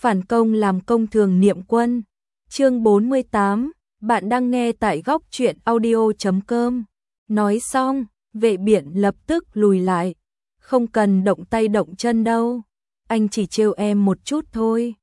phản công làm công thường niệm quân. Chương 48, bạn đang nghe tại góc truyện audio.com. Nói xong, Vệ Biện lập tức lùi lại. Không cần động tay động chân đâu. Anh chỉ trêu em một chút thôi.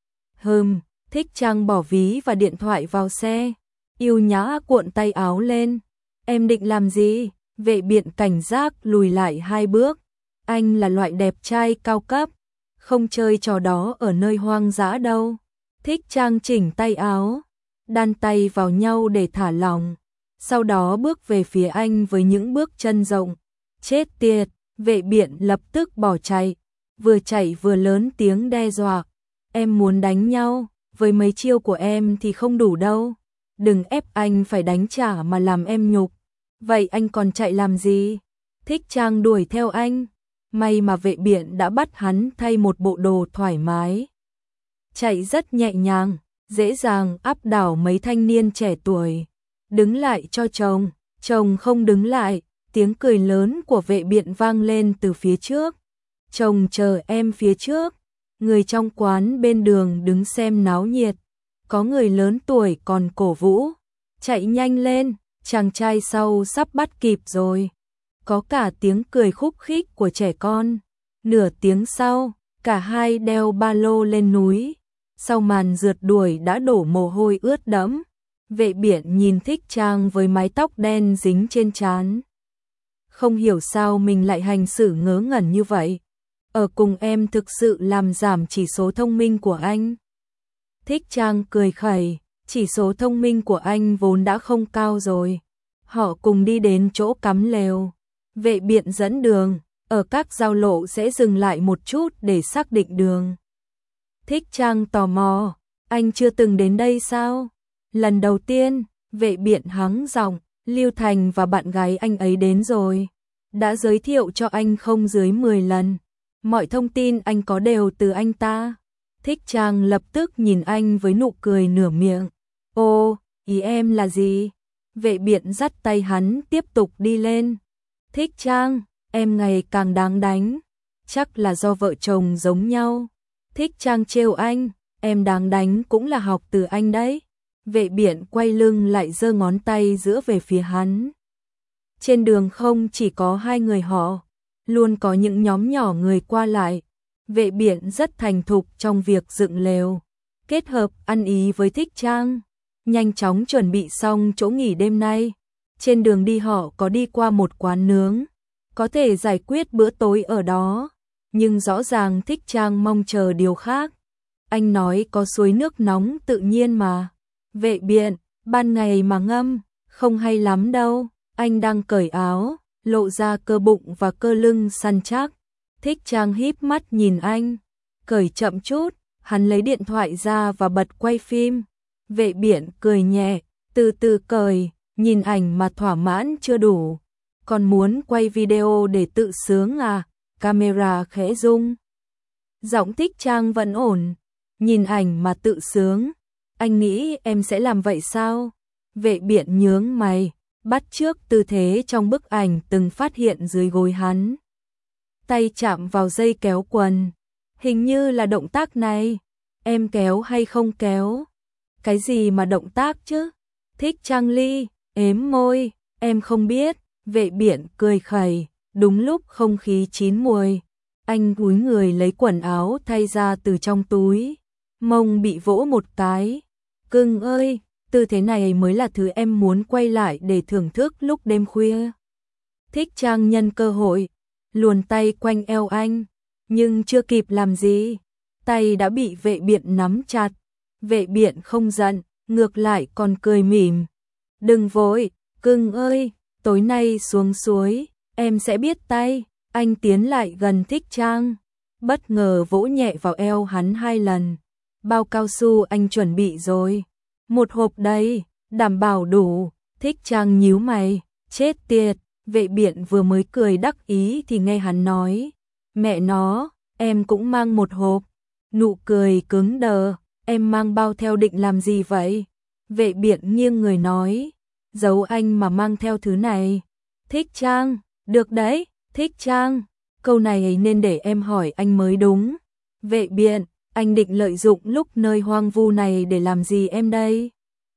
Thích Trang bỏ ví và điện thoại vào xe. Yêu nhã cuộn tay áo lên. Em định làm gì? Vệ Biện cảnh giác lùi lại 2 bước. Anh là loại đẹp trai cao cấp. Không chơi trò đó ở nơi hoang dã đâu. Thích Trang chỉnh tay áo, đan tay vào nhau để thả lỏng. Sau đó bước về phía anh với những bước chân rộng. Chết tiệt, Vệ Biện lập tức bỏ chạy. Vừa chạy vừa lớn tiếng đe dọa. Em muốn đánh nhau, với mấy chiêu của em thì không đủ đâu. Đừng ép anh phải đánh trả mà làm em nhục. Vậy anh còn chạy làm gì? Thích Trang đuổi theo anh. May mà Vệ Biện đã bắt hắn thay một bộ đồ thoải mái. Chạy rất nhẹ nhàng, dễ dàng áp đảo mấy thanh niên trẻ tuổi. Đứng lại cho chồng, chồng không đứng lại, tiếng cười lớn của Vệ Biện vang lên từ phía trước. Chồng chờ em phía trước. Người trong quán bên đường đứng xem náo nhiệt. Có người lớn tuổi còn cổ vũ. Chạy nhanh lên, chàng trai sau sắp bắt kịp rồi. Có cả tiếng cười khúc khích của trẻ con. Nửa tiếng sau, cả hai đeo ba lô lên núi. Sau màn rượt đuổi đã đổ mồ hôi ướt đẫm. Vệ Biện nhìn Thích Trang với mái tóc đen dính trên trán. Không hiểu sao mình lại hành xử ngớ ngẩn như vậy. Ở cùng em thực sự làm giảm chỉ số thông minh của anh. Thích Trang cười khẩy, chỉ số thông minh của anh vốn đã không cao rồi. Họ cùng đi đến chỗ cắm lều. Vệ Biện dẫn đường, ở các giao lộ sẽ dừng lại một chút để xác định đường. Thích Trang tò mò, anh chưa từng đến đây sao? Lần đầu tiên, Vệ Biện hắng giọng, Lưu Thành và bạn gái anh ấy đến rồi. Đã giới thiệu cho anh không dưới 10 lần. Mọi thông tin anh có đều từ anh ta. Thích Trang lập tức nhìn anh với nụ cười nửa miệng. Ô, ý em là gì? Vệ Biện dắt tay hắn tiếp tục đi lên. Thích Trang, em ngày càng đáng đánh. Chắc là do vợ chồng giống nhau. Thích Trang trêu anh, em đáng đánh cũng là học từ anh đấy. Vệ Biện quay lưng lại giơ ngón tay giữa về phía hắn. Trên đường không chỉ có 2 người họ, luôn có những nhóm nhỏ người qua lại. Vệ Biện rất thành thục trong việc dựng lều, kết hợp ăn ý với Thích Trang. Nhanh chóng chuẩn bị xong chỗ nghỉ đêm nay. Trên đường đi họ có đi qua một quán nướng, có thể giải quyết bữa tối ở đó. Nhưng rõ ràng Thích Trang mong chờ điều khác. Anh nói có suối nước nóng tự nhiên mà. Vệ Biện, ban ngày mà ngâm, không hay lắm đâu. Anh đang cởi áo, lộ ra cơ bụng và cơ lưng săn chắc. Thích Trang híp mắt nhìn anh. Cởi chậm chút, hắn lấy điện thoại ra và bật quay phim. Vệ Biện cười nhẹ, từ từ cởi, nhìn ảnh mà thỏa mãn chưa đủ. Còn muốn quay video để tự sướng à? Camera khẽ rung. Giọng Thích Trang vẫn ổn. Nhìn ảnh mà tự sướng. Anh nghĩ em sẽ làm vậy sao? Vệ Biện nhướng mày, bắt chước tư thế trong bức ảnh từng phát hiện dưới gối hắn. Tay chạm vào dây kéo quần. Hình như là động tác này. Em kéo hay không kéo? Cái gì mà động tác chứ? Thích Trang Ly, ếm môi, em không biết. Vệ Biện cười khẩy, đúng lúc không khí chín muồi. Anh cúi người lấy quần áo thay ra từ trong túi. Mông bị vỗ một cái. Cưng ơi, tư thế này mới là thứ em muốn quay lại để thưởng thức lúc đêm khuya. Thích Trang nhân cơ hội, luồn tay quanh eo anh. Nhưng chưa kịp làm gì, tay đã bị Vệ Biện nắm chặt. Vệ Biện không giận, ngược lại còn cười mỉm. Đừng vội, cưng ơi, tối nay xuống suối, em sẽ biết tay. Anh tiến lại gần Thích Trang, bất ngờ vỗ nhẹ vào eo hắn 2 lần. Bao cao su anh chuẩn bị rồi. 1 hộp đây, đảm bảo đủ. Thích Trang nhíu mày, chết tiệt. Vệ Biện vừa mới cười đắc ý thì nghe hắn nói. Mẹ nó, em cũng mang 1 hộp. Nụ cười cứng đờ, em mang bao theo định làm gì vậy? Vệ Biện nghiêng người nói. Giấu anh mà mang theo thứ này. Thích Trang, được đấy. Thích Trang, câu này nên để em hỏi anh mới đúng. Vệ Biện, Anh định lợi dụng lúc nơi hoang vu này để làm gì em đây?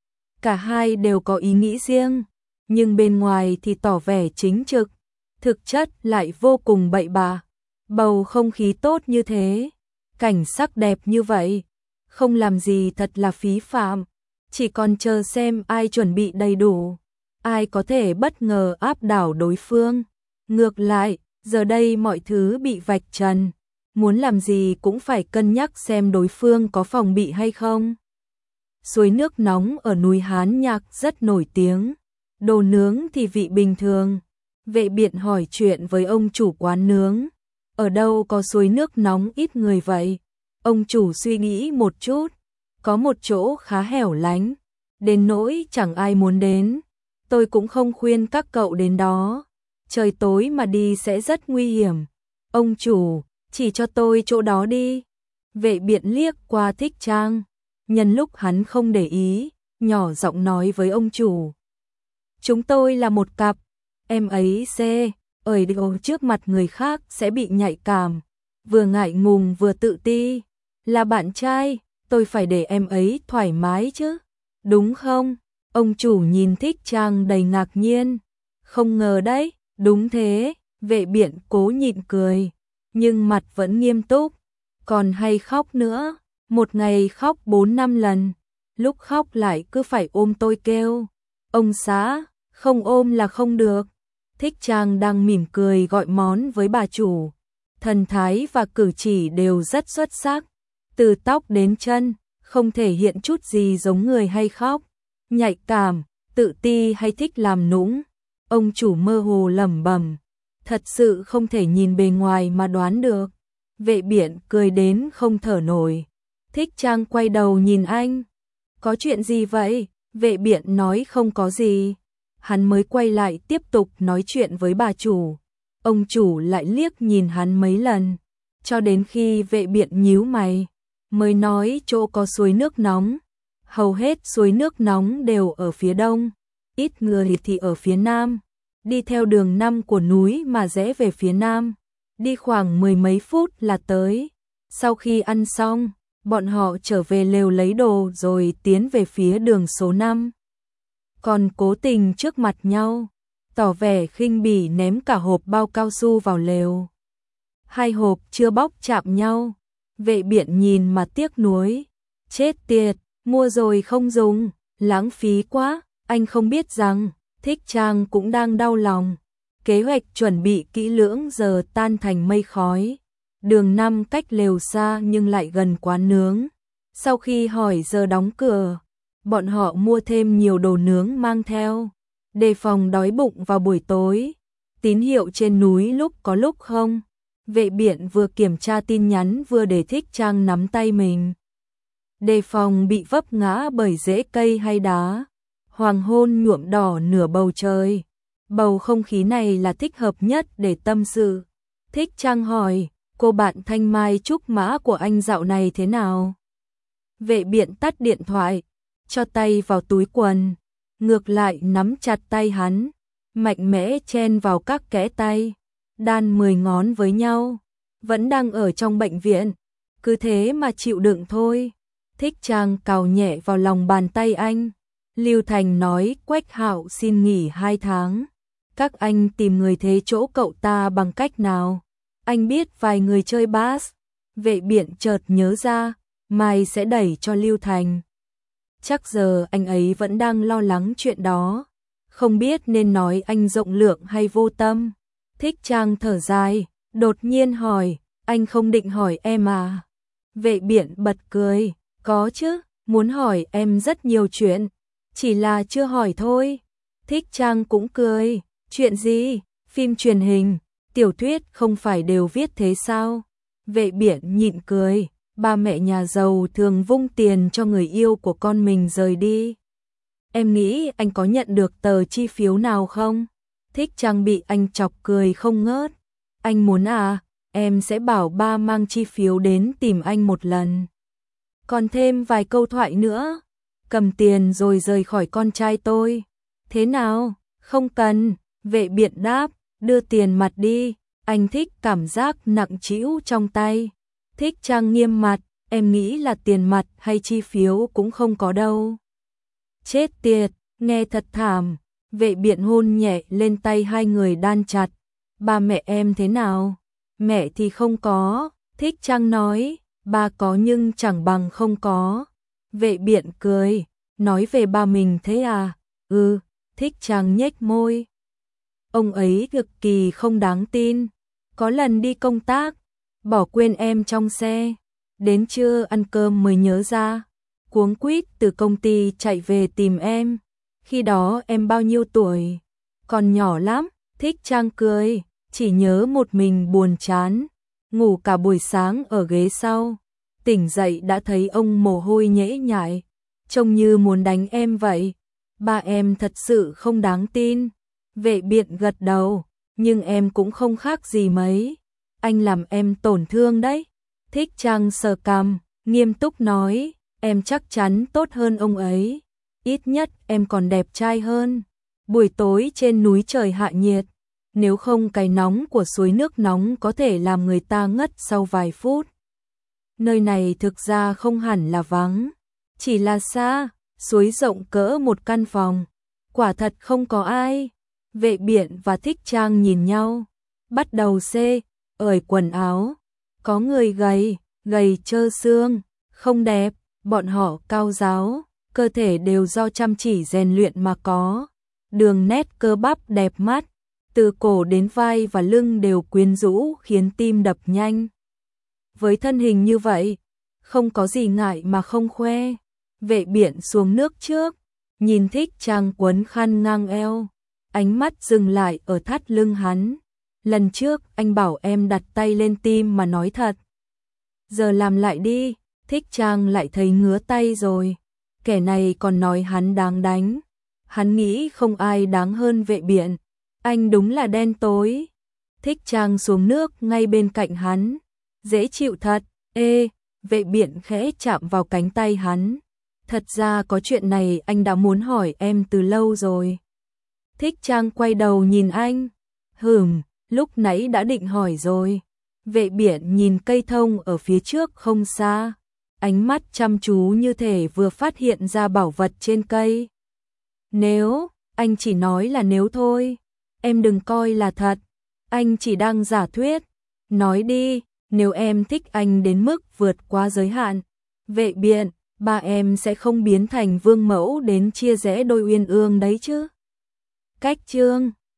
Cả hai đều có ý nghĩ riêng, nhưng bên ngoài thì tỏ vẻ chính trực, thực chất lại vô cùng bậy bạ. Bầu không khí tốt như thế, cảnh sắc đẹp như vậy, không làm gì thật là phí phạm, chỉ còn chờ xem ai chuẩn bị đầy đủ, ai có thể bất ngờ áp đảo đối phương. Ngược lại, giờ đây mọi thứ bị vạch trần, muốn làm gì cũng phải cân nhắc xem đối phương có phòng bị hay không. Suối nước nóng ở núi Hán Nhạc rất nổi tiếng, đồ nướng thì vị bình thường. Vệ Biện hỏi chuyện với ông chủ quán nướng, ở đâu có suối nước nóng ít người vậy? Ông chủ suy nghĩ một chút, có một chỗ khá hẻo lánh, đến nỗi chẳng ai muốn đến. Tôi cũng không khuyên các cậu đến đó, trời tối mà đi sẽ rất nguy hiểm. Ông chủ, chỉ cho tôi chỗ đó đi. Vệ Biện liếc qua Thích Trang, nhân lúc hắn không để ý, nhỏ giọng nói với ông chủ. Chúng tôi là một cặp, em ấy ở điều trước mặt người khác sẽ bị nhạy cảm, vừa ngại ngùng vừa tự ti. Là bạn trai, tôi phải để em ấy thoải mái chứ, đúng không? Ông chủ nhìn Thích Trang đầy ngạc nhiên. Không ngờ đấy, đúng thế. Vệ Biện cố nhịn cười, nhưng mặt vẫn nghiêm túc. Còn hay khóc nữa, một ngày khóc 4-5 lần, lúc khóc lại cứ phải ôm tôi kêu. Ông xã, không ôm là không được. Thích Trang đang mỉm cười gọi món với bà chủ. Thần thái và cử chỉ đều rất xuất sắc, từ tóc đến chân, không thể hiện chút gì giống người hay khóc, nhạy cảm, tự ti hay thích làm nũng. Ông chủ mơ hồ lẩm bẩm, thật sự không thể nhìn bề ngoài mà đoán được. Vệ Biện cười đến không thở nổi. Thích Trang quay đầu nhìn anh. Có chuyện gì vậy? Vệ Biện nói không có gì. Hắn mới quay lại tiếp tục nói chuyện với bà chủ. Ông chủ lại liếc nhìn hắn mấy lần, cho đến khi Vệ Biện nhíu mày, mới nói chỗ có suối nước nóng. Hầu hết suối nước nóng đều ở phía đông, ít người thì ở phía nam. Đi theo đường 5 của núi mà rẽ về phía nam, đi khoảng 10 mấy phút là tới. Sau khi ăn xong, bọn họ trở về lều lấy đồ rồi tiến về phía đường số 5. Còn cố tình trước mặt nhau, tỏ vẻ khinh bỉ ném cả hộp bao cao su vào lều. Hai hộp chưa bóc chạm nhau. Vệ Biện nhìn mà tiếc nuối. Chết tiệt, mua rồi không dùng, lãng phí quá. Anh không biết rằng Thích Trang cũng đang đau lòng. Kế hoạch chuẩn bị kỹ lưỡng giờ tan thành mây khói. Đường 5 cách lều xa nhưng lại gần quán nướng. Sau khi hỏi giờ đóng cửa, bọn họ mua thêm nhiều đồ nướng mang theo, đề phòng đói bụng vào buổi tối. Tín hiệu trên núi lúc có lúc không. Vệ Biện vừa kiểm tra tin nhắn vừa để Thích Trang nắm tay mình, đề phòng bị vấp ngã bởi rễ cây hay đá. Hoàng hôn nhuộm đỏ nửa bầu trời, bầu không khí này là thích hợp nhất để tâm sự. Thích Trang hỏi, cô bạn Thanh Mai trúc mã của anh dạo này thế nào? Vệ Biện tắt điện thoại, cho tay vào túi quần, ngược lại nắm chặt tay hắn, mạnh mẽ chen vào các kẽ tay, đan 10 ngón với nhau. Vẫn đang ở trong bệnh viện, cứ thế mà chịu đựng thôi. Thích Trang cào nhẹ vào lòng bàn tay anh. Lưu Thành nói Quách Hạo xin nghỉ 2 tháng. Các anh tìm người thế chỗ cậu ta bằng cách nào? Anh biết vài người chơi bass. Vệ Biện chợt nhớ ra, mai sẽ đẩy cho Lưu Thành. Chắc giờ anh ấy vẫn đang lo lắng chuyện đó, không biết nên nói anh rộng lượng hay vô tâm. Thích Trang thở dài, đột nhiên hỏi, anh không định hỏi em à? Vệ Biện bật cười, có chứ, muốn hỏi em rất nhiều chuyện, chỉ là chưa hỏi thôi. Thích Trang cũng cười, chuyện gì? Phim truyền hình, tiểu thuyết không phải đều viết thế sao? Vệ Biện nhịn cười, ba mẹ nhà giàu thường vung tiền cho người yêu của con mình rời đi. Em nghĩ anh có nhận được tờ chi phiếu nào không? Thích Trang bị anh chọc cười không ngớt. Anh muốn à, em sẽ bảo ba mang chi phiếu đến tìm anh một lần. Còn thêm vài câu thoại nữa. Cầm tiền rồi rời khỏi con trai tôi. Thế nào? Không cần. Vệ Biện đáp, đưa tiền mặt đi. Anh thích cảm giác nặng trĩu trong tay. Thích Trang nghiêm mặt, em nghĩ là tiền mặt hay chi phiếu cũng không có đâu. Chết tiệt, nghe thật thảm. Vệ Biện hôn nhẹ lên tay hai người đan chặt. Ba mẹ em thế nào? Mẹ thì không có, Thích Trang nói, ba có nhưng chẳng bằng không có. Vệ Biện cười, nói về ba mình thế à? Thích Trang nhếch môi. Ông ấy cực kỳ không đáng tin. Có lần đi công tác, bỏ quên em trong xe. Đến trưa ăn cơm mới nhớ ra. Cuống quýt từ công ty chạy về tìm em. Khi đó em bao nhiêu tuổi? Còn nhỏ lắm. Thích Trang cười, chỉ nhớ một mình buồn chán. Ngủ cả buổi sáng ở ghế sau. Tỉnh dậy đã thấy ông mồ hôi nhễ nhại. Trông như muốn đánh em vậy. Ba em thật sự không đáng tin. Vệ Biện gật đầu, nhưng em cũng không khác gì mấy. Anh làm em tổn thương đấy. Thích Trang sờ cằm, nghiêm túc nói, em chắc chắn tốt hơn ông ấy. Ít nhất em còn đẹp trai hơn. Buổi tối trên núi trời hạ nhiệt, nếu không cái nóng của suối nước nóng có thể làm người ta ngất sau vài phút. Nơi này thực ra không hẳn là vắng, chỉ là xa, suối rộng cỡ một căn phòng. Quả thật không có ai. Vệ Biện và Thích Trang nhìn nhau, bắt đầu ởi quần áo. Có người gầy trơ xương, không đẹp, bọn họ cao ráo, cơ thể đều do chăm chỉ rèn luyện mà có. Đường nét cơ bắp đẹp mắt, từ cổ đến vai và lưng đều quyến rũ khiến tim đập nhanh. Với thân hình như vậy, không có gì ngại mà không khoe. Vệ Biện xuống nước trước, nhìn Thích Trang quấn khăn ngang eo, ánh mắt dừng lại ở thắt lưng hắn. Lần trước anh bảo em đặt tay lên tim mà nói thật. Giờ làm lại đi. Thích Trang lại thấy ngứa tay rồi. Kẻ này còn nói hắn đáng đánh. Hắn nghĩ không ai đáng hơn Vệ Biện. Anh đúng là đen tối. Thích Trang xuống nước ngay bên cạnh hắn. Dễ chịu thật. Vệ Biện khẽ chạm vào cánh tay hắn. Thật ra có chuyện này anh đã muốn hỏi em từ lâu rồi. Thích Trang quay đầu nhìn anh. Lúc nãy đã định hỏi rồi. Vệ Biện nhìn cây thông ở phía trước không xa. Ánh mắt chăm chú như thể vừa phát hiện ra bảo vật trên cây. Nếu, anh chỉ nói là nếu thôi. Em đừng coi là thật. Anh chỉ đang giả thuyết. Nói đi, nếu em thích anh đến mức vượt quá giới hạn. Vệ Biện, ba em sẽ không biến thành vương mẫu đến chia rẽ đôi uyên ương đấy chứ. Cách chương